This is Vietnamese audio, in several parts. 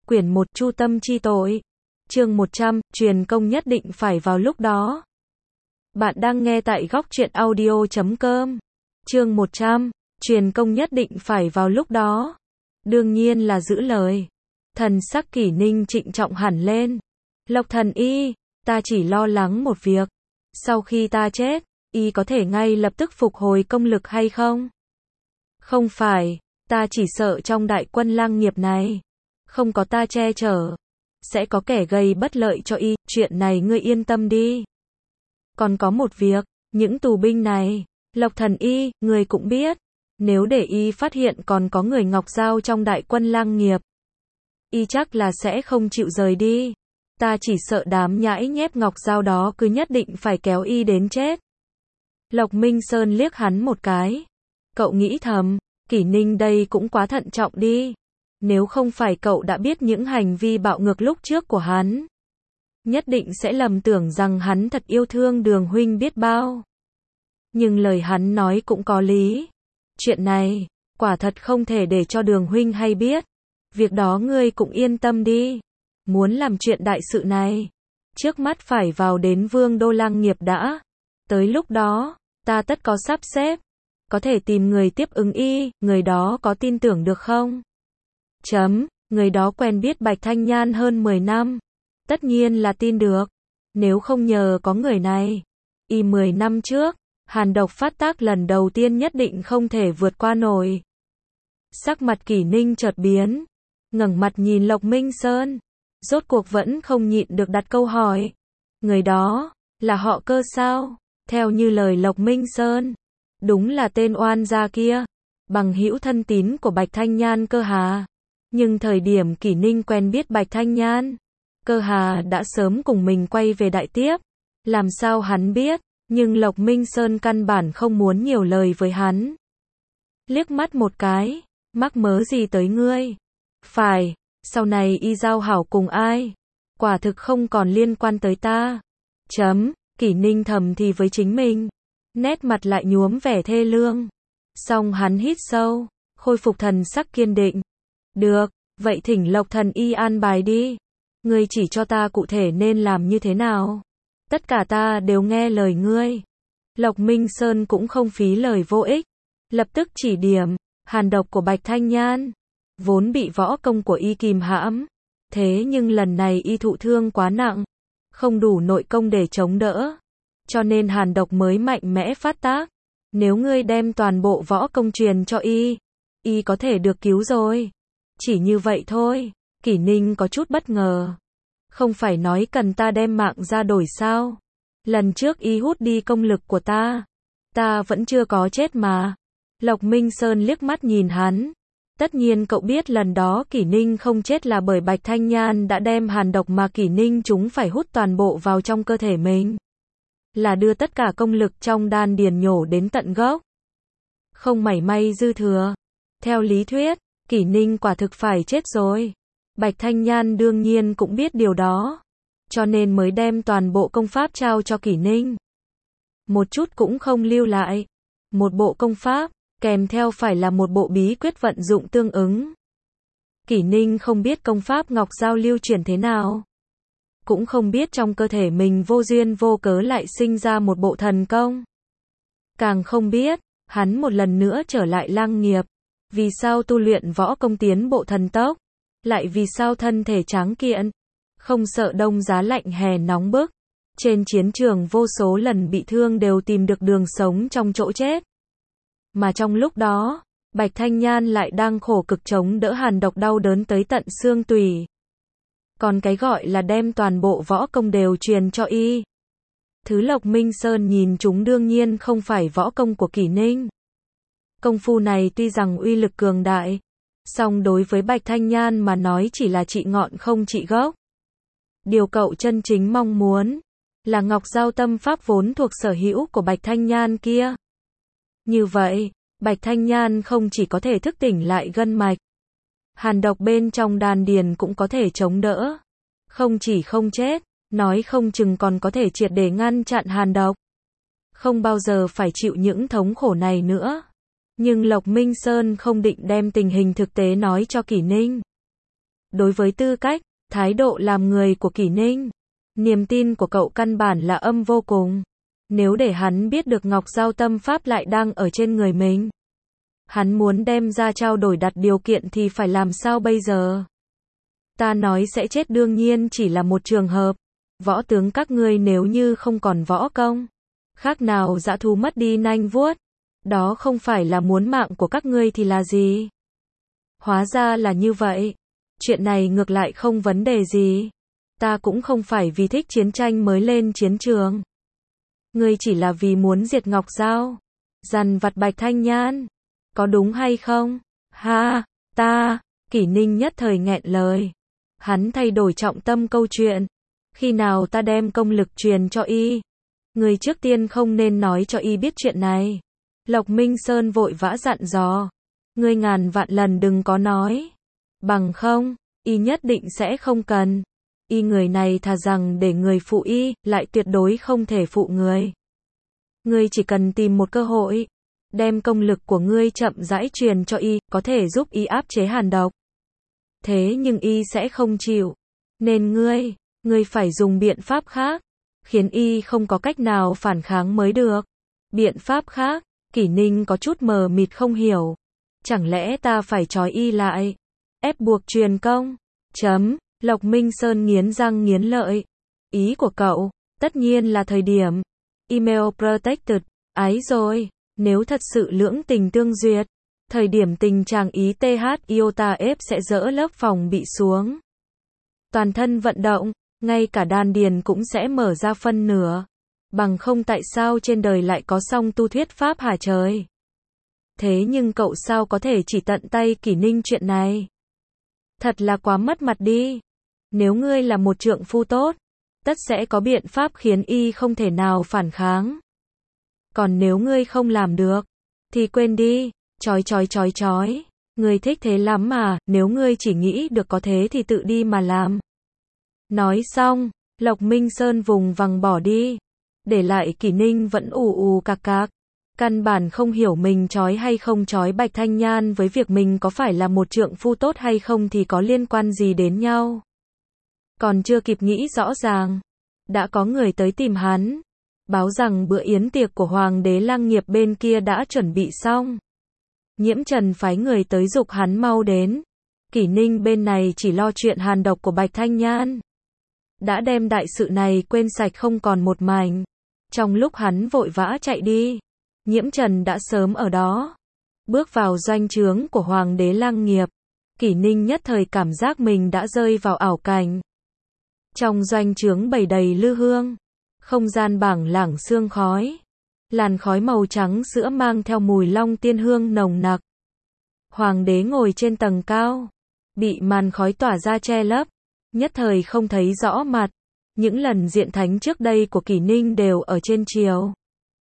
Quyển 1 Chu tâm chi tội. Chương 100, truyền công nhất định phải vào lúc đó. Bạn đang nghe tại góc truyện audio.com. Chương 100, truyền công nhất định phải vào lúc đó. Đương nhiên là giữ lời. Thần sắc Kỷ Ninh trịnh trọng hẳn lên. Lộc thần y, ta chỉ lo lắng một việc. Sau khi ta chết, y có thể ngay lập tức phục hồi công lực hay không? Không phải, ta chỉ sợ trong đại quân lang nghiệp này, không có ta che chở, sẽ có kẻ gây bất lợi cho y, chuyện này ngươi yên tâm đi. Còn có một việc, những tù binh này, Lộc thần y, ngươi cũng biết, nếu để y phát hiện còn có người Ngọc Giao trong đại quân lang nghiệp, y chắc là sẽ không chịu rời đi. Ta chỉ sợ đám nhãi nhép Ngọc Giao đó cứ nhất định phải kéo y đến chết. Lộc Minh Sơn liếc hắn một cái. Cậu nghĩ thầm, Kỷ Ninh đây cũng quá thận trọng đi. Nếu không phải cậu đã biết những hành vi bạo ngược lúc trước của hắn, nhất định sẽ lầm tưởng rằng hắn thật yêu thương Đường huynh biết bao. Nhưng lời hắn nói cũng có lý. Chuyện này, quả thật không thể để cho Đường huynh hay biết. Việc đó ngươi cũng yên tâm đi. Muốn làm chuyện đại sự này, trước mắt phải vào đến Vương đô lang nghiệp đã. Tới lúc đó, ta tất có sắp xếp. Có thể tìm người tiếp ứng y, người đó có tin tưởng được không? Người đó quen biết Bạch Thanh Nhan hơn 10 năm. Tất nhiên là tin được. Nếu không nhờ có người này, y 10 năm trước, hàn độc phát tác lần đầu tiên nhất định không thể vượt qua nổi. Sắc mặt Kỷ Ninh chợt biến, ngẩng mặt nhìn Lộc Minh Sơn, rốt cuộc vẫn không nhịn được đặt câu hỏi. Người đó, là họ Cơ sao? Theo như lời Lộc Minh Sơn, đúng là tên oan gia kia, bằng hữu thân tín của Bạch Thanh Nhan Cơ Hà. Nhưng thời điểm Kỷ Ninh quen biết Bạch Thanh Nhan, Cơ Hà đã sớm cùng mình quay về đại tiếp. Làm sao hắn biết, nhưng Lộc Minh Sơn căn bản không muốn nhiều lời với hắn. Liếc mắt một cái, mắc mớ gì tới ngươi? Phải, sau này y giao hảo cùng ai? Quả thực không còn liên quan tới ta. Kỷ Ninh thầm thì với chính mình. Nét mặt lại nhuốm vẻ thê lương. Xong hắn hít sâu, khôi phục thần sắc kiên định. Được, vậy thỉnh Lộc thần y an bài đi. Ngươi chỉ cho ta cụ thể nên làm như thế nào. Tất cả ta đều nghe lời ngươi. Lộc Minh Sơn cũng không phí lời vô ích. Lập tức chỉ điểm, hàn độc của Bạch Thanh Nhan. Vốn bị võ công của y kìm hãm. Thế nhưng lần này y thụ thương quá nặng. Không đủ nội công để chống đỡ. Cho nên hàn độc mới mạnh mẽ phát tác. Nếu ngươi đem toàn bộ võ công truyền cho y có thể được cứu rồi. Chỉ như vậy thôi. Kỷ Ninh có chút bất ngờ. Không phải nói cần ta đem mạng ra đổi sao? Lần trước y hút đi công lực của ta. Ta vẫn chưa có chết mà. Lộc Minh Sơn liếc mắt nhìn hắn. Tất nhiên cậu biết lần đó Kỷ Ninh không chết là bởi Bạch Thanh Nhan đã đem hàn độc mà Kỷ Ninh chúng phải hút toàn bộ vào trong cơ thể mình. Là đưa tất cả công lực trong đan điền nhổ đến tận gốc. Không mảy may dư thừa. Theo lý thuyết, Kỷ Ninh quả thực phải chết rồi. Bạch Thanh Nhan đương nhiên cũng biết điều đó. Cho nên mới đem toàn bộ công pháp trao cho Kỷ Ninh. Một chút cũng không lưu lại. Một bộ công pháp, kèm theo phải là một bộ bí quyết vận dụng tương ứng. Kỷ Ninh không biết công pháp Ngọc Giao lưu chuyển thế nào. Cũng không biết trong cơ thể mình vô duyên vô cớ lại sinh ra một bộ thần công. Càng không biết, hắn một lần nữa trở lại lang nghiệp. Vì sao tu luyện võ công tiến bộ thần tốc? Lại vì sao thân thể tráng kiện? Không sợ đông giá lạnh hè nóng bức. Trên chiến trường vô số lần bị thương đều tìm được đường sống trong chỗ chết. Mà trong lúc đó, Bạch Thanh Nhan lại đang khổ cực chống đỡ hàn độc đau đớn tới tận xương tủy. Còn cái gọi là đem toàn bộ võ công đều truyền cho y. Thứ Lộc Minh Sơn nhìn chúng đương nhiên không phải võ công của Kỷ Ninh. Công phu này tuy rằng uy lực cường đại, song đối với Bạch Thanh Nhan mà nói chỉ là trị ngọn không trị gốc. Điều cậu chân chính mong muốn là Ngọc Giao tâm pháp vốn thuộc sở hữu của Bạch Thanh Nhan kia. Như vậy, Bạch Thanh Nhan không chỉ có thể thức tỉnh lại gân mạch, hàn độc bên trong đan điền cũng có thể chống đỡ. Không chỉ không chết, nói không chừng còn có thể triệt để ngăn chặn hàn độc. Không bao giờ phải chịu những thống khổ này nữa. Nhưng Lộc Minh Sơn không định đem tình hình thực tế nói cho Kỷ Ninh. Đối với tư cách, thái độ làm người của Kỷ Ninh, niềm tin của cậu căn bản là âm vô cùng. Nếu để hắn biết được Ngọc Giao tâm pháp lại đang ở trên người mình, hắn muốn đem ra trao đổi đặt điều kiện thì phải làm sao bây giờ? Ta nói sẽ chết đương nhiên chỉ là một trường hợp. Võ tướng các ngươi nếu như không còn võ công, khác nào dã thú mất đi nanh vuốt. Đó không phải là muốn mạng của các ngươi thì là gì? Hóa ra là như vậy. Chuyện này ngược lại không vấn đề gì. Ta cũng không phải vì thích chiến tranh mới lên chiến trường. Ngươi chỉ là vì muốn diệt Ngọc Giao, dằn vặt Bạch Thanh Nhan. Có đúng hay không? Ha, ta, Kỷ Ninh nhất thời nghẹn lời. Hắn thay đổi trọng tâm câu chuyện. Khi nào ta đem công lực truyền cho y? Ngươi trước tiên không nên nói cho y biết chuyện này. Lộc Minh Sơn vội vã dặn dò. Ngươi ngàn vạn lần đừng có nói. Bằng không, y nhất định sẽ không cần. Y người này thà rằng để người phụ y, lại tuyệt đối không thể phụ người. Ngươi chỉ cần tìm một cơ hội, đem công lực của ngươi chậm rãi truyền cho y, có thể giúp y áp chế hàn độc. Thế nhưng y sẽ không chịu. Nên ngươi phải dùng biện pháp khác, khiến y không có cách nào phản kháng mới được. Biện pháp khác? Kỷ Ninh có chút mờ mịt không hiểu. Chẳng lẽ ta phải trói y lại, ép buộc truyền công? Lộc Minh Sơn nghiến răng nghiến lợi. Ý của cậu, tất nhiên là thời điểm email protected, ái rồi, nếu thật sự lưỡng tình tương duyệt, thời điểm tình chàng ý TH iota F sẽ dỡ lớp phòng bị xuống. Toàn thân vận động, ngay cả đan điền cũng sẽ mở ra phân nửa. Bằng không tại sao trên đời lại có song tu thuyết pháp hả trời? Thế nhưng cậu sao có thể chỉ tận tay Kỷ Ninh chuyện này? Thật là quá mất mặt đi. Nếu ngươi là một trượng phu tốt, tất sẽ có biện pháp khiến y không thể nào phản kháng. Còn nếu ngươi không làm được, thì quên đi, chói. Ngươi thích thế lắm mà, nếu ngươi chỉ nghĩ được có thế thì tự đi mà làm. Nói xong, Lộc Minh Sơn vùng vằng bỏ đi. Để lại Kỷ Ninh vẫn ù cạc. Căn bản không hiểu mình trói hay không trói Bạch Thanh Nhan với việc mình có phải là một trượng phu tốt hay không thì có liên quan gì đến nhau. Còn chưa kịp nghĩ rõ ràng, đã có người tới tìm hắn, báo rằng bữa yến tiệc của Hoàng đế Lăng Nghiệp bên kia đã chuẩn bị xong. Nhiễm Trần phái người tới giục hắn mau đến. Kỷ Ninh bên này chỉ lo chuyện hàn độc của Bạch Thanh Nhan, đã đem đại sự này quên sạch không còn một mảnh. Trong lúc hắn vội vã chạy đi, Nhiễm Trần đã sớm ở đó. Bước vào doanh trướng của Hoàng đế Lăng Nghiệp, Kỷ Ninh nhất thời cảm giác mình đã rơi vào ảo cảnh. Trong doanh trướng bày đầy lư hương, không gian bảng lảng sương khói, làn khói màu trắng sữa mang theo mùi long tiên hương nồng nặc. Hoàng đế ngồi trên tầng cao, bị màn khói tỏa ra che lấp, nhất thời không thấy rõ mặt. Những lần diện thánh trước đây của Kỷ Ninh đều ở trên triều,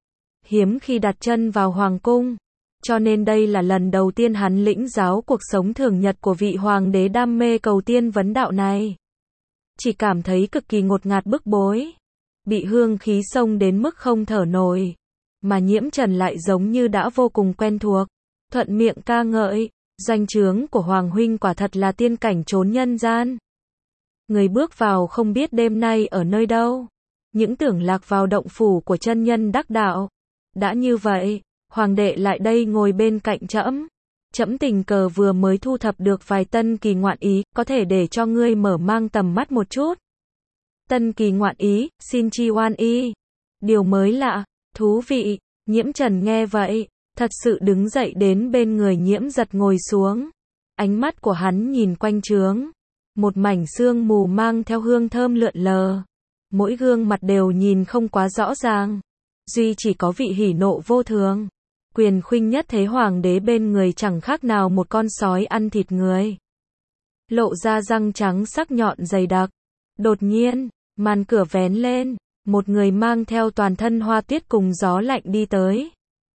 hiếm khi đặt chân vào hoàng cung, cho nên đây là lần đầu tiên hắn lĩnh giáo cuộc sống thường nhật của vị hoàng đế đam mê cầu tiên vấn đạo này. Chỉ cảm thấy cực kỳ ngột ngạt bức bối, bị hương khí xông đến mức không thở nổi, mà Nhiễm Trần lại giống như đã vô cùng quen thuộc, thuận miệng ca ngợi, doanh trướng của Hoàng huynh quả thật là tiên cảnh trốn nhân gian. Người bước vào không biết đêm nay ở nơi đâu, những tưởng lạc vào động phủ của chân nhân đắc đạo. Đã như vậy, Hoàng đệ lại đây ngồi bên cạnh trẫm. Trẫm tình cờ vừa mới thu thập được vài tân kỳ ngoạn ý, có thể để cho ngươi mở mang tầm mắt một chút. Tân kỳ ngoạn ý, xin chi oan y. Điều mới lạ, thú vị. Nhiễm Trần nghe vậy, thật sự đứng dậy đến bên người Nhiễm Giật ngồi xuống. Ánh mắt của hắn nhìn quanh trướng, một mảnh sương mù mang theo hương thơm lượn lờ. Mỗi gương mặt đều nhìn không quá rõ ràng, duy chỉ có vị hỉ nộ vô thường. Quyền khuynh nhất thế hoàng đế bên người chẳng khác nào một con sói ăn thịt người, lộ ra răng trắng sắc nhọn dày đặc. Đột nhiên, màn cửa vén lên, một người mang theo toàn thân hoa tuyết cùng gió lạnh đi tới.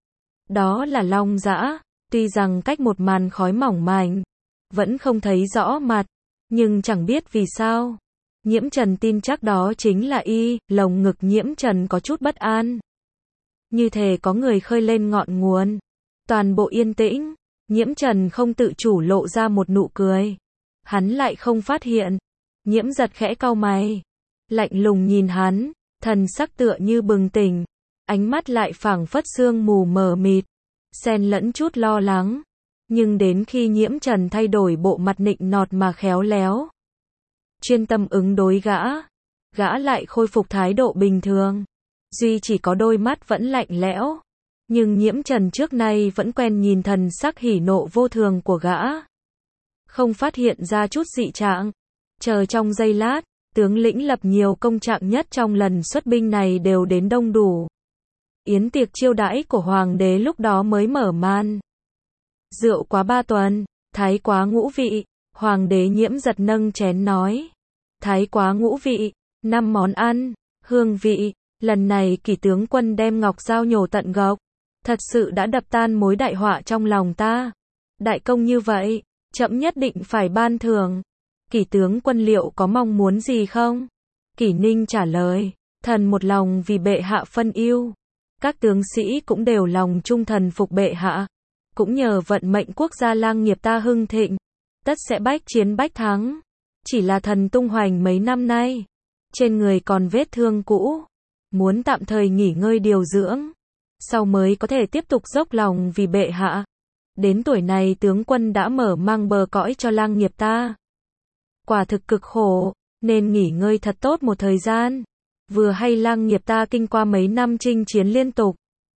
Đó là Long Dã, tuy rằng cách một màn khói mỏng manh, vẫn không thấy rõ mặt, nhưng chẳng biết vì sao, Nhiễm Trần tin chắc đó chính là y. Lồng ngực Nhiễm Trần có chút bất an, như thể có người khơi lên ngọn nguồn. Toàn bộ yên tĩnh, Nhiễm Trần không tự chủ lộ ra một nụ cười. hắn lại không phát hiện. Nhiễm Giật khẽ cau mày, lạnh lùng nhìn hắn, thần sắc tựa như bừng tỉnh, ánh mắt lại phảng phất sương mù mờ mịt, xen lẫn chút lo lắng. Nhưng đến khi Nhiễm Trần thay đổi bộ mặt nịnh nọt mà khéo léo, chuyên tâm ứng đối gã lại khôi phục thái độ bình thường. Duy chỉ có đôi mắt vẫn lạnh lẽo, nhưng Nhiễm Trần trước nay vẫn quen nhìn thần sắc hỉ nộ vô thường của gã, không phát hiện ra chút dị trạng. Chờ trong giây lát, tướng lĩnh lập nhiều công trạng nhất trong lần xuất binh này đều đến đông đủ. Yến tiệc chiêu đãi của hoàng đế lúc đó mới mở màn. Rượu quá 3 tuần, thái quá ngũ vị. Hoàng đế Nhiễm Giật nâng chén nói, thái quá ngũ vị, 5 món ăn, hương vị. Lần này Kỷ tướng quân đem ngọc dao nhổ tận gốc, thật sự đã đập tan mối đại họa trong lòng ta. Đại công như vậy, trẫm nhất định phải ban thưởng. Kỷ tướng quân liệu có mong muốn gì không? Kỷ Ninh trả lời, thần một lòng vì bệ hạ phân ưu. Các tướng sĩ cũng đều lòng trung thần phục bệ hạ. Cũng nhờ vận mệnh quốc gia lang nghiệp ta hưng thịnh, tất sẽ bách chiến bách thắng. Chỉ là thần tung hoành mấy năm nay, trên người còn vết thương cũ, muốn tạm thời nghỉ ngơi điều dưỡng, sau mới có thể tiếp tục dốc lòng vì bệ hạ. Đến tuổi này tướng quân đã mở mang bờ cõi cho lang nghiệp ta. Quả thực cực khổ, nên nghỉ ngơi thật tốt một thời gian. Vừa hay lang nghiệp ta kinh qua mấy năm chinh chiến liên tục,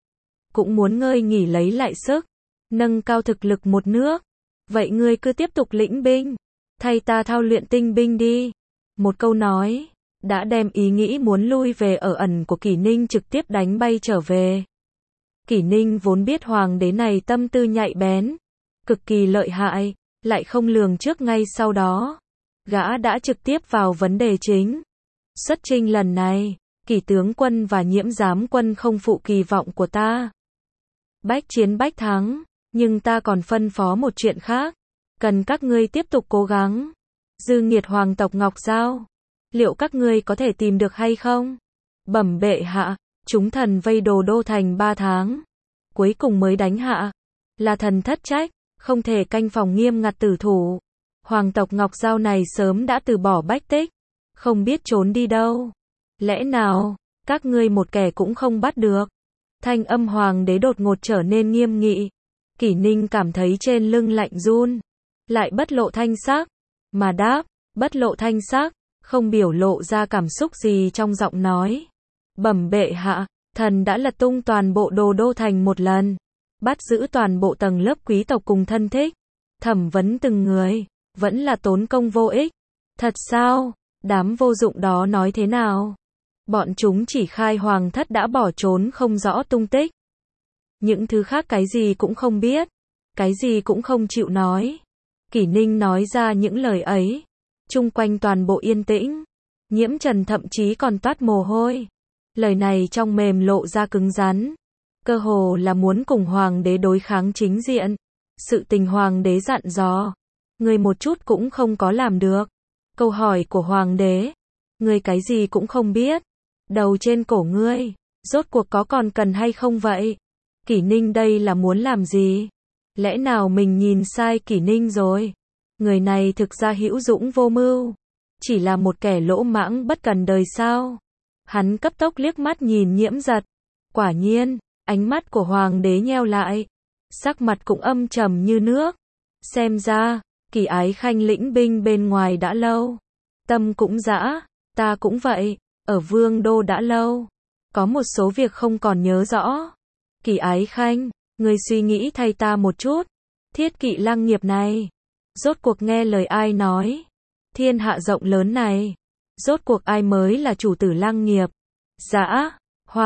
cũng muốn ngơi nghỉ lấy lại sức, nâng cao thực lực một nước. Vậy ngươi cứ tiếp tục lĩnh binh, thay ta thao luyện tinh binh đi. Một câu nói đã đem ý nghĩ muốn lui về ở ẩn của Kỷ Ninh trực tiếp đánh bay trở về. Kỷ Ninh vốn biết hoàng đế này tâm tư nhạy bén, cực kỳ lợi hại, lại không lường trước ngay sau đó. Gã đã trực tiếp vào vấn đề chính. Xuất chinh lần này, Kỷ tướng quân và Nhiễm giám quân không phụ kỳ vọng của ta. Bách chiến bách thắng, nhưng ta còn phân phó một chuyện khác. Cần các ngươi tiếp tục cố gắng. Dư nghiệt hoàng tộc Ngọc Giao, liệu các ngươi có thể tìm được hay không? Bẩm bệ hạ, chúng thần vây Đồ Đô thành 3 tháng, cuối cùng mới đánh hạ. Là thần thất trách, không thể canh phòng nghiêm ngặt tử thủ. Hoàng tộc Ngọc Giao này sớm đã từ bỏ Bách Tích, không biết trốn đi đâu. Lẽ nào, các ngươi một kẻ cũng không bắt được? Thanh âm hoàng đế đột ngột trở nên nghiêm nghị. Kỷ Ninh cảm thấy trên lưng lạnh run, lại bất lộ thanh sắc, mà đáp, bất lộ thanh sắc, không biểu lộ ra cảm xúc gì trong giọng nói. Bẩm bệ hạ, thần đã lật tung toàn bộ Đồ Đô thành một lần, bắt giữ toàn bộ tầng lớp quý tộc cùng thân thích, thẩm vấn từng người, vẫn là tốn công vô ích. Thật sao? Đám vô dụng đó nói thế nào? Bọn chúng chỉ khai hoàng thất đã bỏ trốn không rõ tung tích. Những thứ khác cái gì cũng không biết, cái gì cũng không chịu nói. Kỷ Ninh nói ra những lời ấy, chung quanh toàn bộ yên tĩnh. Nhiễm Trần thậm chí còn toát mồ hôi. Lời này trong mềm lộ ra cứng rắn, cơ hồ là muốn cùng hoàng đế đối kháng chính diện. Sự tình hoàng đế dặn dò, người một chút cũng không có làm được. Câu hỏi của hoàng đế, ngươi cái gì cũng không biết, đầu trên cổ ngươi, rốt cuộc có còn cần hay không vậy? Kỷ Ninh đây là muốn làm gì? Lẽ nào mình nhìn sai Kỷ Ninh rồi? Người này thực ra hữu dũng vô mưu, chỉ là một kẻ lỗ mãng bất cần đời sao? Hắn cấp tốc liếc mắt nhìn Nhiễm Giật. Quả nhiên, ánh mắt của hoàng đế nheo lại, sắc mặt cũng âm trầm như nước. Xem ra, Kỷ Ái Khanh lĩnh binh bên ngoài đã lâu, tâm cũng dã, ta cũng vậy, ở Vương Đô đã lâu, có một số việc không còn nhớ rõ. Kỷ Ái Khanh, ngươi suy nghĩ thay ta một chút, Thiết Kỵ Lăng nghiệp này, rốt cuộc nghe lời ai nói? Thiên hạ rộng lớn này, rốt cuộc ai mới là chủ tử Lăng nghiệp? Dã,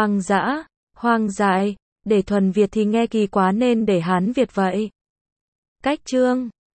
hoang dại, để thuần Việt thì nghe kỳ quá nên để Hán Việt vậy. Cách chương